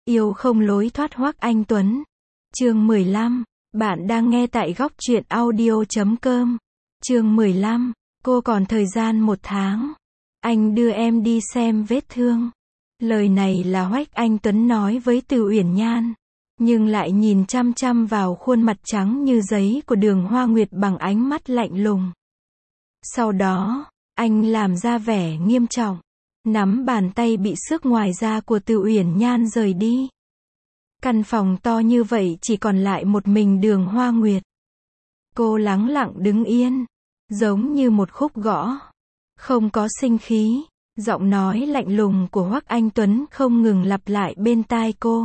Yêu không lối thoát Hoắc Anh Tuấn. Chương 15. Bạn đang nghe tại góc truyện audio.com. Chương 15. Cô còn thời gian 1 tháng. Anh đưa em đi xem vết thương. Lời này là Hoắc Anh Tuấn nói với Từ Uyển Nhan, nhưng lại nhìn chăm chăm vào khuôn mặt trắng như giấy của Đường Hoa Nguyệt bằng ánh mắt lạnh lùng. Sau đó, anh làm ra vẻ nghiêm trọng, nắm bàn tay bị xước ngoài da của Từ Uyển Nhan rời đi. Căn phòng to như vậy chỉ còn lại một mình Đường Hoa Nguyệt. Cô lắng lặng đứng yên, giống như một khúc gõ, không có sinh khí. Giọng nói lạnh lùng của Hoắc Anh Tuấn không ngừng lặp lại bên tai cô.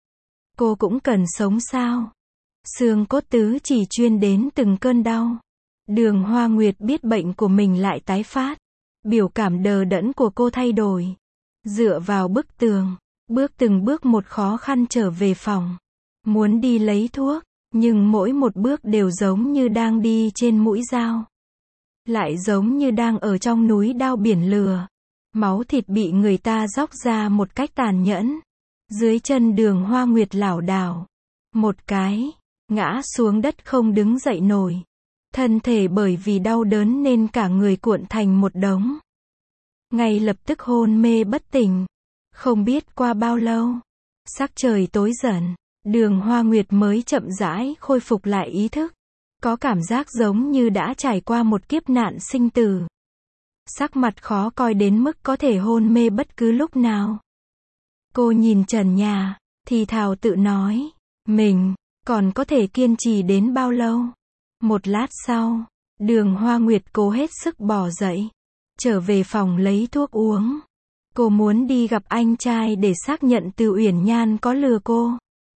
Cô cũng cần sống sao? Xương cốt tứ chỉ chuyên đến từng cơn đau. Đường Hoa Nguyệt biết bệnh của mình lại tái phát. Biểu cảm đờ đẫn của cô thay đổi. Dựa vào bức tường, bước từng bước một khó khăn trở về phòng. Muốn đi lấy thuốc, nhưng mỗi một bước đều giống như đang đi trên mũi dao. Lại giống như đang ở trong núi đao biển lửa. Máu thịt bị người ta róc ra một cách tàn nhẫn. Dưới chân Đường Hoa Nguyệt lảo đảo. Một cái, ngã xuống đất không đứng dậy nổi. Thân thể bởi vì đau đớn nên cả người cuộn thành một đống. Ngay lập tức hôn mê bất tỉnh. Không biết qua bao lâu, sắc trời tối dần, Đường Hoa Nguyệt mới chậm rãi khôi phục lại ý thức. Có cảm giác giống như đã trải qua một kiếp nạn sinh tử. Sắc mặt khó coi đến mức có thể hôn mê bất cứ lúc nào. Cô nhìn trần nhà, thì thào tự nói, mình còn có thể kiên trì đến bao lâu? Một lát sau, Đường Hoa Nguyệt cố hết sức bò dậy, trở về phòng lấy thuốc uống. Cô muốn đi gặp anh trai để xác nhận Từ Uyển Nhan có lừa cô.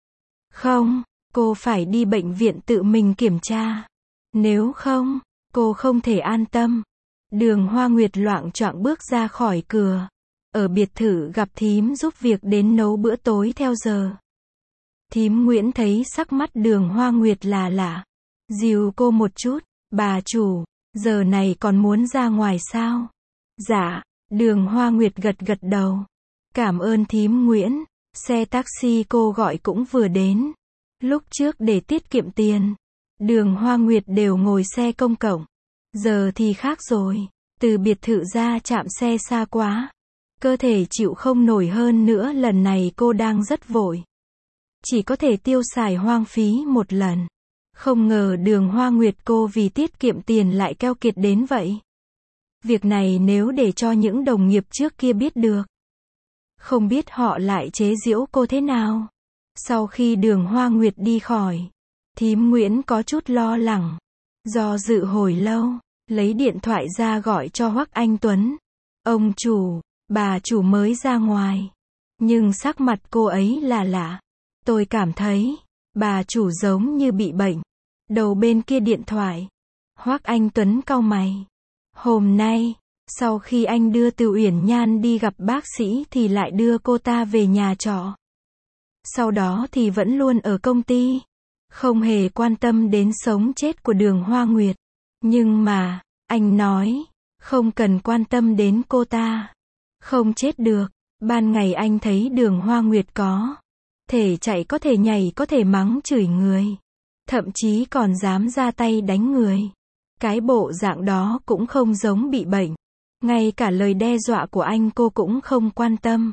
Không, cô phải đi bệnh viện tự mình kiểm tra. Nếu không, cô không thể an tâm. Đường Hoa Nguyệt loạng choạng bước ra khỏi cửa. Ở biệt thự gặp thím giúp việc đến nấu bữa tối theo giờ. Thím Nguyễn thấy sắc mắt Đường Hoa Nguyệt là lạ. Dìu cô một chút, bà chủ, giờ này còn muốn ra ngoài sao? Dạ, Đường Hoa Nguyệt gật gật đầu. Cảm ơn thím Nguyễn, xe taxi cô gọi cũng vừa đến. Lúc trước để tiết kiệm tiền, Đường Hoa Nguyệt đều ngồi xe công cộng. Giờ thì khác rồi, từ biệt thự ra trạm xe xa quá. Cơ thể chịu không nổi hơn nữa, lần này cô đang rất vội. Chỉ có thể tiêu xài hoang phí một lần. Không ngờ Đường Hoa Nguyệt cô vì tiết kiệm tiền lại keo kiệt đến vậy. Việc này nếu để cho những đồng nghiệp trước kia biết được, không biết họ lại chế giễu cô thế nào. Sau khi Đường Hoa Nguyệt đi khỏi, thím Nguyễn có chút lo lắng. Do dự hồi lâu, lấy điện thoại ra gọi cho Hoắc Anh Tuấn. Ông chủ, bà chủ mới ra ngoài. Nhưng sắc mặt cô ấy là lạ. Tôi cảm thấy, bà chủ giống như bị bệnh. Đầu bên kia điện thoại, Hoắc Anh Tuấn cau mày. Hôm nay, sau khi anh đưa Từ Uyển Nhan đi gặp bác sĩ thì lại đưa cô ta về nhà trọ. Sau đó thì vẫn luôn ở công ty. Không hề quan tâm đến sống chết của Đường Hoa Nguyệt. Nhưng mà, anh nói, không cần quan tâm đến cô ta. Không chết được. Ban ngày anh thấy Đường Hoa Nguyệt có thể chạy, có thể nhảy, có thể mắng chửi người. Thậm chí còn dám ra tay đánh người. Cái bộ dạng đó cũng không giống bị bệnh. Ngay cả lời đe dọa của anh cô cũng không quan tâm.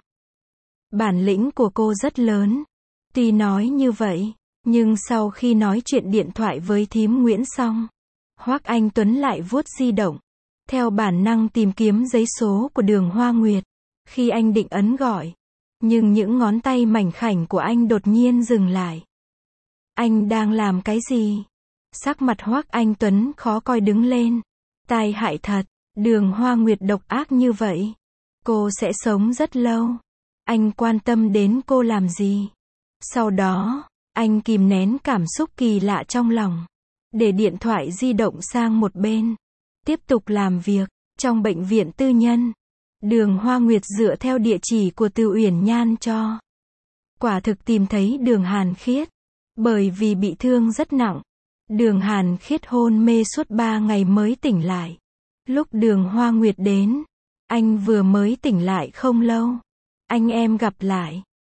Bản lĩnh của cô rất lớn. Tuy nói như vậy, nhưng sau khi nói chuyện điện thoại với thím Nguyễn xong, Hoắc Anh Tuấn lại vuốt di động. Theo bản năng tìm kiếm giấy số của Đường Hoa Nguyệt. Khi anh định ấn gọi, nhưng những ngón tay mảnh khảnh của anh đột nhiên dừng lại. Anh đang làm cái gì? Sắc mặt Hoắc Anh Tuấn khó coi đứng lên. Tai hại thật, Đường Hoa Nguyệt độc ác như vậy. Cô sẽ sống rất lâu. Anh quan tâm đến cô làm gì? Sau đó, anh kìm nén cảm xúc kỳ lạ trong lòng. Để điện thoại di động sang một bên. Tiếp tục làm việc, trong bệnh viện tư nhân. Đường Hoa Nguyệt dựa theo địa chỉ của Từ Uyển Nhan cho. Quả thực tìm thấy Đường Hàn Khiết. Bởi vì bị thương rất nặng. Đường Hàn Khiết hôn mê suốt 3 ngày mới tỉnh lại. Lúc Đường Hoa Nguyệt đến, anh vừa mới tỉnh lại không lâu. Anh em gặp lại.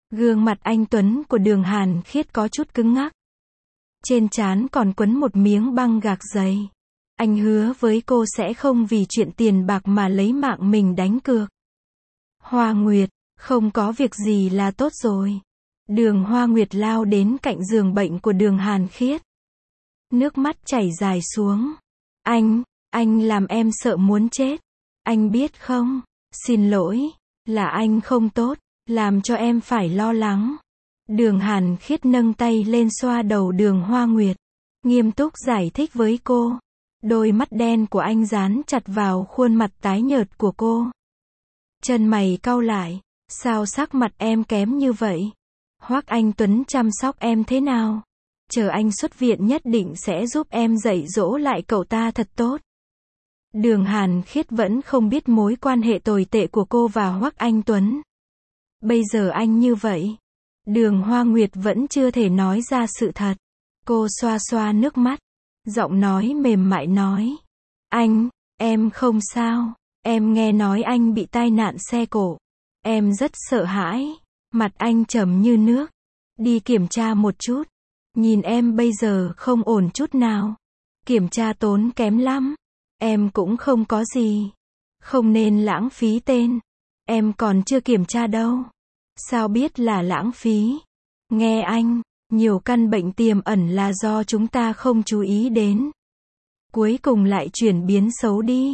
Gương mặt anh Tuấn của Đường Hàn Khiết có chút cứng ngắc. Trên trán còn quấn một miếng băng gạc dày. Anh hứa với cô sẽ không vì chuyện tiền bạc mà lấy mạng mình đánh cược. Hoa Nguyệt, không có việc gì là tốt rồi. Đường Hoa Nguyệt lao đến cạnh giường bệnh của Đường Hàn Khiết. Nước mắt chảy dài xuống. Anh làm em sợ muốn chết. Anh biết không? Xin lỗi, là anh không tốt, làm cho em phải lo lắng. Đường Hàn Khiết nâng tay lên xoa đầu Đường Hoa Nguyệt. Nghiêm túc giải thích với cô. Đôi mắt đen của anh dán chặt vào khuôn mặt tái nhợt của cô. Chân mày cau lại. Sao sắc mặt em kém như vậy? Hoắc Anh Tuấn chăm sóc em thế nào? Chờ anh xuất viện nhất định sẽ giúp em dạy dỗ lại cậu ta thật tốt. Đường Hàn Khiết vẫn không biết mối quan hệ tồi tệ của cô và Hoắc Anh Tuấn. Bây giờ anh như vậy. Đường Hoa Nguyệt vẫn chưa thể nói ra sự thật. Cô xoa xoa nước mắt. Giọng nói mềm mại nói. Em không sao. Em nghe nói anh bị tai nạn xe cộ. Em rất sợ hãi. Mặt anh trầm như nước. Đi kiểm tra một chút. Nhìn em bây giờ không ổn chút nào. Kiểm tra tốn kém lắm. Em cũng không có gì. Không nên lãng phí tên. Em còn chưa kiểm tra đâu. Sao biết là lãng phí? Nghe anh, nhiều căn bệnh tiềm ẩn là do chúng ta không chú ý đến. Cuối cùng lại chuyển biến xấu đi.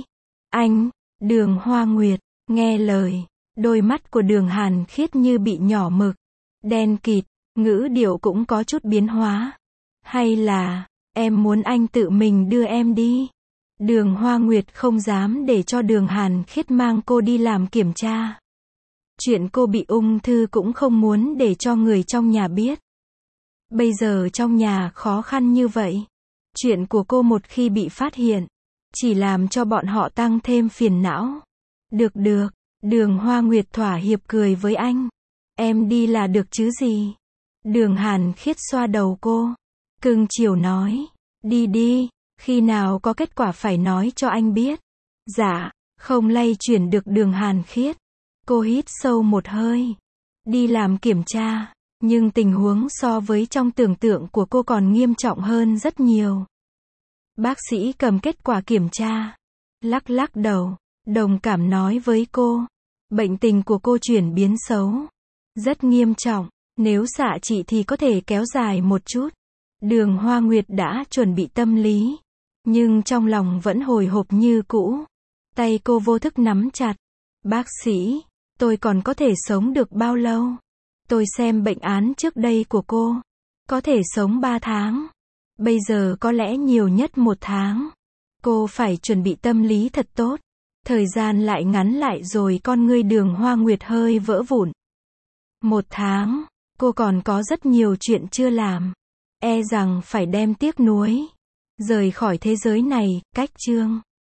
Đường Hoa Nguyệt, nghe lời. Đôi mắt của Đường Hàn Khiết như bị nhỏ mực. Đen kịt, ngữ điệu cũng có chút biến hóa. Hay là, em muốn anh tự mình đưa em đi? Đường Hoa Nguyệt không dám để cho Đường Hàn Khiết mang cô đi làm kiểm tra. Chuyện cô bị ung thư cũng không muốn để cho người trong nhà biết. Bây giờ trong nhà khó khăn như vậy. Chuyện của cô một khi bị phát hiện, chỉ làm cho bọn họ tăng thêm phiền não. Được, Đường Hoa Nguyệt thỏa hiệp cười với anh. Em đi là được chứ gì? Đường Hàn Khiết xoa đầu cô. Cưng chiều nói. Đi, khi nào có kết quả phải nói cho anh biết. Dạ, không lay chuyển được Đường Hàn Khiết. Cô hít sâu một hơi. Đi làm kiểm tra. Nhưng tình huống so với trong tưởng tượng của cô còn nghiêm trọng hơn rất nhiều. Bác sĩ cầm kết quả kiểm tra. Lắc đầu. Đồng cảm nói với cô. Bệnh tình của cô chuyển biến xấu. Rất nghiêm trọng. Nếu xạ trị thì có thể kéo dài một chút. Đường Hoa Nguyệt đã chuẩn bị tâm lý. Nhưng trong lòng vẫn hồi hộp như cũ. Tay cô vô thức nắm chặt. Bác sĩ, tôi còn có thể sống được bao lâu? Tôi xem bệnh án trước đây của cô. Có thể sống 3 tháng. Bây giờ có lẽ nhiều nhất 1 tháng. Cô phải chuẩn bị tâm lý thật tốt. Thời gian lại ngắn lại rồi con ngươi Đường Hoa Nguyệt hơi vỡ vụn. 1 tháng, cô còn có rất nhiều chuyện chưa làm. E rằng phải đem tiếc nuối. Rời khỏi thế giới này, cách chương.